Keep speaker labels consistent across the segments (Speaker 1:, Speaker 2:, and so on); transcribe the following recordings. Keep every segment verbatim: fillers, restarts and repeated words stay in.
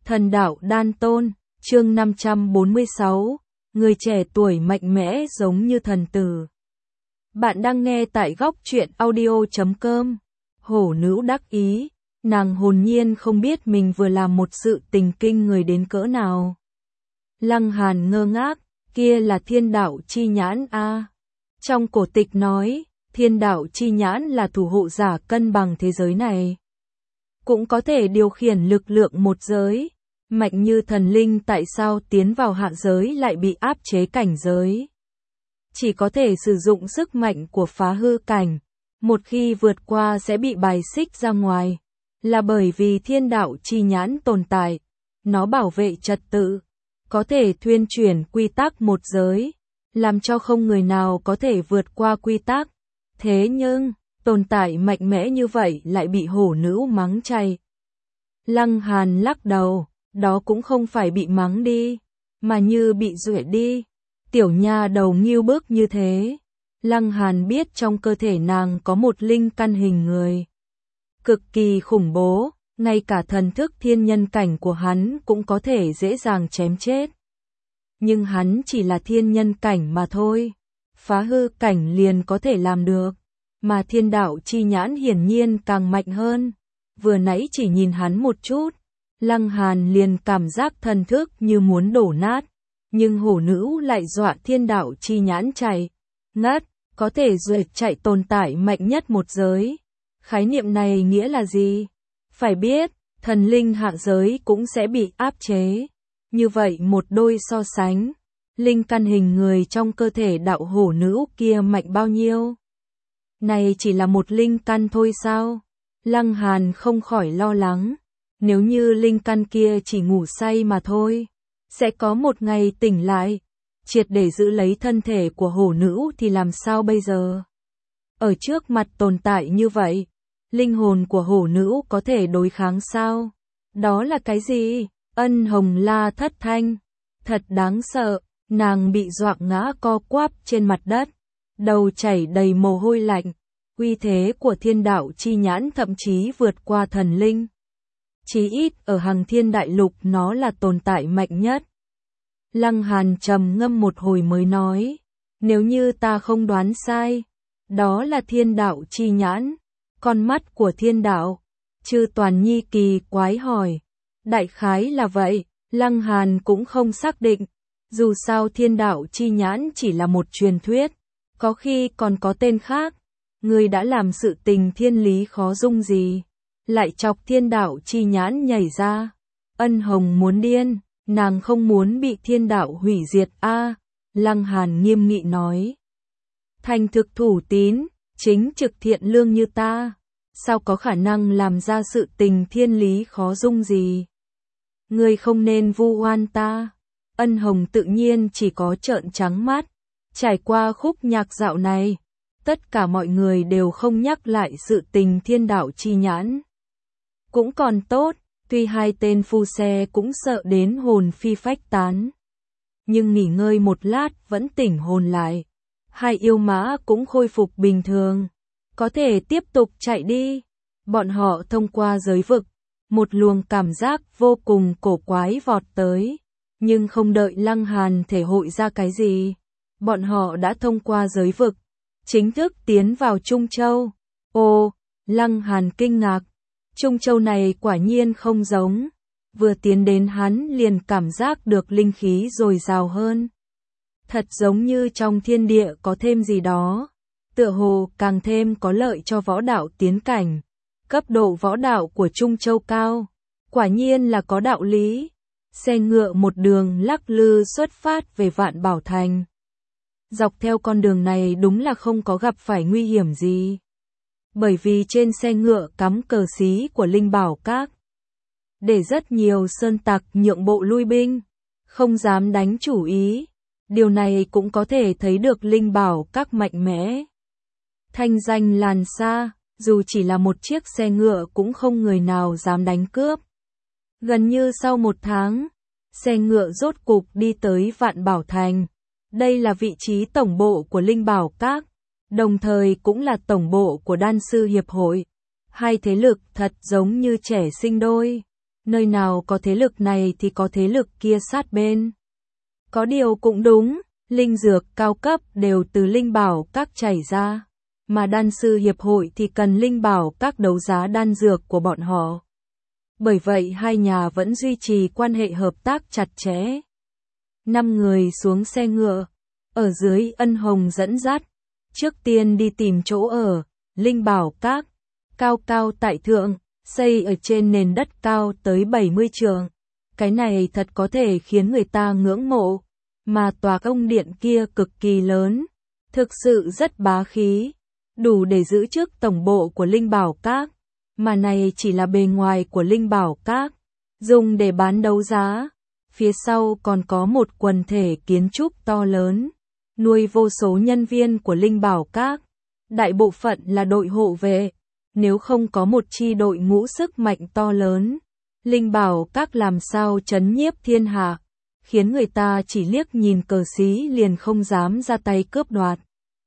Speaker 1: Thần đạo đan tôn, chương năm trăm bốn mươi sáu, người trẻ tuổi mạnh mẽ giống như thần tử. Bạn đang nghe tại góc truyện audio chấm com. Hổ nữ đắc ý, nàng hồn nhiên không biết mình vừa làm một sự tình kinh người đến cỡ nào. Lăng Hàn ngơ ngác, kia là thiên đạo chi nhãn a. À. Trong cổ tịch nói, thiên đạo chi nhãn là thủ hộ giả cân bằng thế giới này. Cũng có thể điều khiển lực lượng một giới. Mạnh như thần linh tại sao tiến vào hạ giới lại bị áp chế cảnh giới? Chỉ có thể sử dụng sức mạnh của phá hư cảnh. Một khi vượt qua sẽ bị bài xích ra ngoài. Là bởi vì thiên đạo chi nhãn tồn tại. Nó bảo vệ trật tự. Có thể thuyên chuyển quy tắc một giới. Làm cho không người nào có thể vượt qua quy tắc. Thế nhưng, tồn tại mạnh mẽ như vậy lại bị hổ nữ mắng chay. Lăng Hàn lắc đầu. Đó cũng không phải bị mắng đi, mà như bị duệ đi. Tiểu nha đầu nghiêu bức như thế. Lăng Hàn biết trong cơ thể nàng có một linh căn hình người. Cực kỳ khủng bố, ngay cả thần thức thiên nhân cảnh của hắn cũng có thể dễ dàng chém chết. Nhưng hắn chỉ là thiên nhân cảnh mà thôi. Phá hư cảnh liền có thể làm được. Mà thiên đạo chi nhãn hiển nhiên càng mạnh hơn. Vừa nãy chỉ nhìn hắn một chút. Lăng Hàn liền cảm giác thần thức như muốn đổ nát, nhưng hổ nữ lại dọa thiên đạo chi nhãn chạy, ngất, có thể duyệt chạy tồn tại mạnh nhất một giới. Khái niệm này nghĩa là gì? Phải biết, thần linh hạ giới cũng sẽ bị áp chế. Như vậy một đôi so sánh, linh căn hình người trong cơ thể đạo hổ nữ kia mạnh bao nhiêu? Này chỉ là một linh căn thôi sao? Lăng Hàn không khỏi lo lắng. Nếu như linh căn kia chỉ ngủ say mà thôi, sẽ có một ngày tỉnh lại, triệt để giữ lấy thân thể của hổ nữ thì làm sao bây giờ? Ở trước mặt tồn tại như vậy, linh hồn của hổ nữ có thể đối kháng sao? Đó là cái gì? Ân Hồng la thất thanh, thật đáng sợ, nàng bị dọa ngã co quắp trên mặt đất, đầu chảy đầy mồ hôi lạnh, uy thế của thiên đạo chi nhãn thậm chí vượt qua thần linh. Chí ít ở Hằng Thiên Đại Lục nó là tồn tại mạnh nhất. Lăng Hàn trầm ngâm một hồi mới nói, nếu như ta không đoán sai, đó là thiên đạo chi nhãn, con mắt của thiên đạo. Chư Toàn Nhi kỳ quái hỏi, đại khái là vậy, Lăng Hàn cũng không xác định, dù sao thiên đạo chi nhãn chỉ là một truyền thuyết, có khi còn có tên khác, người đã làm sự tình thiên lý khó dung gì. Lại chọc thiên đạo chi nhãn nhảy ra. Ân Hồng muốn điên, nàng không muốn bị thiên đạo hủy diệt a. À, Lăng Hàn nghiêm nghị nói. Thành thực thủ tín, chính trực thiện lương như ta, sao có khả năng làm ra sự tình thiên lý khó dung gì? Ngươi không nên vu oan ta. Ân Hồng tự nhiên chỉ có trợn trắng mắt. Trải qua khúc nhạc dạo này, tất cả mọi người đều không nhắc lại sự tình thiên đạo chi nhãn. Cũng còn tốt, tuy hai tên phu xe cũng sợ đến hồn phi phách tán. Nhưng nghỉ ngơi một lát vẫn tỉnh hồn lại. Hai yêu mã cũng khôi phục bình thường. Có thể tiếp tục chạy đi. Bọn họ thông qua giới vực. Một luồng cảm giác vô cùng cổ quái vọt tới. Nhưng không đợi Lăng Hàn thể hội ra cái gì. Bọn họ đã thông qua giới vực. Chính thức tiến vào Trung Châu. Ồ, Lăng Hàn kinh ngạc. Trung Châu này quả nhiên không giống, vừa tiến đến hắn liền cảm giác được linh khí dồi dào hơn. Thật giống như trong thiên địa có thêm gì đó, tựa hồ càng thêm có lợi cho võ đạo tiến cảnh. Cấp độ võ đạo của Trung Châu cao, quả nhiên là có đạo lý. Xe ngựa một đường lắc lư xuất phát về Vạn Bảo Thành. Dọc theo con đường này đúng là không có gặp phải nguy hiểm gì. Bởi vì trên xe ngựa cắm cờ xí của Linh Bảo Các. Để rất nhiều sơn tặc nhượng bộ lui binh, không dám đánh chủ ý. Điều này cũng có thể thấy được Linh Bảo Các mạnh mẽ. Thanh danh làn xa, dù chỉ là một chiếc xe ngựa cũng không người nào dám đánh cướp. Gần như sau một tháng, xe ngựa rốt cục đi tới Vạn Bảo Thành. Đây là vị trí tổng bộ của Linh Bảo Các. Đồng thời cũng là tổng bộ của Đan sư Hiệp hội. Hai thế lực thật giống như trẻ sinh đôi. nơi nào có thế lực này thì có thế lực kia sát bên. Có điều cũng đúng, linh dược cao cấp đều từ linh bảo các chảy ra, mà đan sư hiệp hội thì cần linh bảo các đấu giá đan dược của bọn họ. Bởi vậy hai nhà vẫn duy trì quan hệ hợp tác chặt chẽ. Năm người xuống xe ngựa, ở dưới Ân Hồng dẫn dắt, trước tiên đi tìm chỗ ở, linh bảo các, cao cao tại thượng, xây ở trên nền đất cao tới bảy mươi trượng. Cái này thật có thể khiến người ta ngưỡng mộ, mà tòa công điện kia cực kỳ lớn, thực sự rất bá khí, đủ để giữ chức tổng bộ của linh bảo các, mà này chỉ là bề ngoài của linh bảo các, dùng để bán đấu giá. Phía sau còn có một quần thể kiến trúc to lớn, nuôi vô số nhân viên của linh bảo các, đại bộ phận là đội hộ vệ. Nếu không có một chi đội ngũ sức mạnh to lớn, linh bảo các làm sao trấn nhiếp thiên hạ, khiến người ta chỉ liếc nhìn cờ xí liền không dám ra tay cướp đoạt.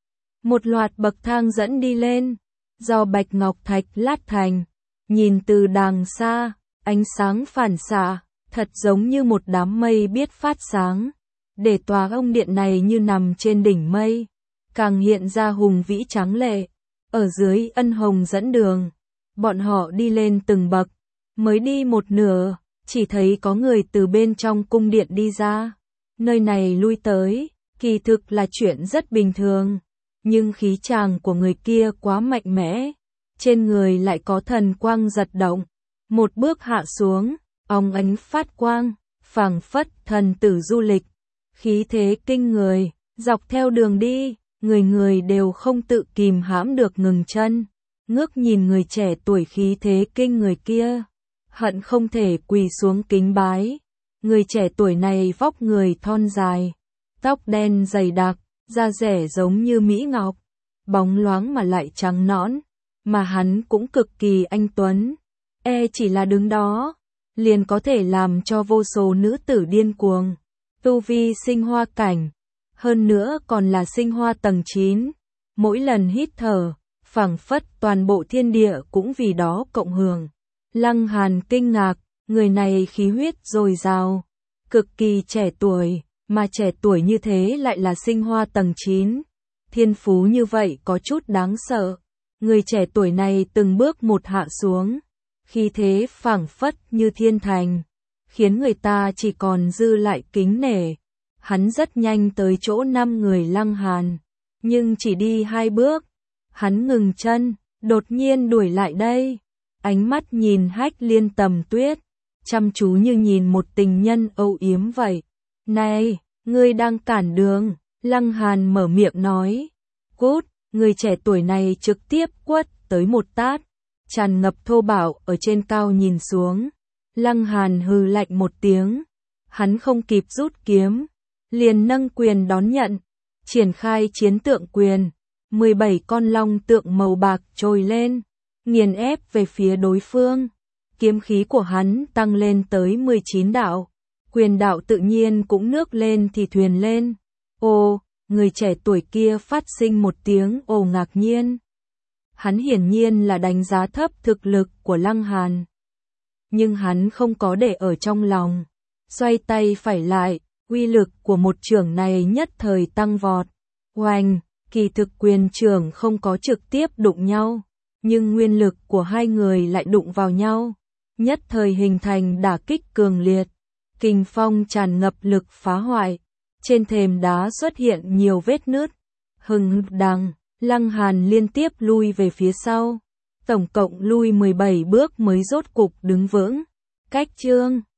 Speaker 1: Một loạt bậc thang dẫn đi lên, do bạch ngọc thạch lát thành, nhìn từ đàng xa, ánh sáng phản xạ, thật giống như một đám mây biết phát sáng, để tòa ông điện này như nằm trên đỉnh mây, càng hiện ra hùng vĩ tráng lệ. Ở dưới Ân Hồng dẫn đường, bọn họ đi lên từng bậc, mới đi một nửa, chỉ thấy có người từ bên trong cung điện đi ra. Nơi này lui tới, kỳ thực là chuyện rất bình thường, nhưng khí chàng của người kia quá mạnh mẽ, trên người lại có thần quang giật động, một bước hạ xuống, óng ánh phát quang, phảng phất thần tử du lịch, khí thế kinh người, dọc theo đường đi. Người người đều không tự kìm hãm được ngừng chân, ngước nhìn người trẻ tuổi khí thế kinh người kia, hận không thể quỳ xuống kính bái. Người trẻ tuổi này vóc người thon dài, tóc đen dày đặc, da rẻ giống như mỹ ngọc, bóng loáng mà lại trắng nõn, mà hắn cũng cực kỳ anh tuấn, e chỉ là đứng đó, liền có thể làm cho vô số nữ tử điên cuồng. Tu vi sinh hoa cảnh, hơn nữa còn là sinh hoa tầng chín, mỗi lần hít thở, phảng phất toàn bộ thiên địa cũng vì đó cộng hưởng. Lăng Hàn kinh ngạc, người này khí huyết dồi dào, cực kỳ trẻ tuổi, mà trẻ tuổi như thế lại là sinh hoa tầng chín, thiên phú như vậy có chút đáng sợ. Người trẻ tuổi này từng bước một hạ xuống, khí thế phảng phất như thiên thành, khiến người ta chỉ còn dư lại kính nể. Hắn rất nhanh tới chỗ năm người Lăng Hàn, nhưng chỉ đi hai bước, hắn ngừng chân, đột nhiên đuổi lại đây, ánh mắt nhìn Hách Liên Tầm Tuyết, chăm chú như nhìn một tình nhân âu yếm vậy. Này, ngươi đang cản đường, Lăng Hàn mở miệng nói. Cút, người trẻ tuổi này trực tiếp quất tới một tát, tràn ngập thô bạo ở trên cao nhìn xuống. Lăng Hàn hừ lạnh một tiếng, hắn không kịp rút kiếm, liền nâng quyền đón nhận, triển khai chiến tượng quyền, mười bảy con long tượng màu bạc trồi lên, nghiền ép về phía đối phương. Kiếm khí của hắn tăng lên tới mười chín đạo, quyền đạo tự nhiên cũng nước lên thì thuyền lên. Ô, người trẻ tuổi kia phát sinh một tiếng ồ ngạc nhiên. Hắn hiển nhiên là đánh giá thấp thực lực của Lăng Hàn. Nhưng hắn không có để ở trong lòng, xoay tay phải lại, uy lực của một chưởng này nhất thời tăng vọt. Oanh, kỳ thực quyền chưởng không có trực tiếp đụng nhau, nhưng nguyên lực của hai người lại đụng vào nhau, nhất thời hình thành đả kích cường liệt. Kình phong tràn ngập lực phá hoại, trên thềm đá xuất hiện nhiều vết nứt. Hừng đằng, Lăng Hàn liên tiếp lui về phía sau, tổng cộng lui mười bảy bước mới rốt cục đứng vững. Cách chương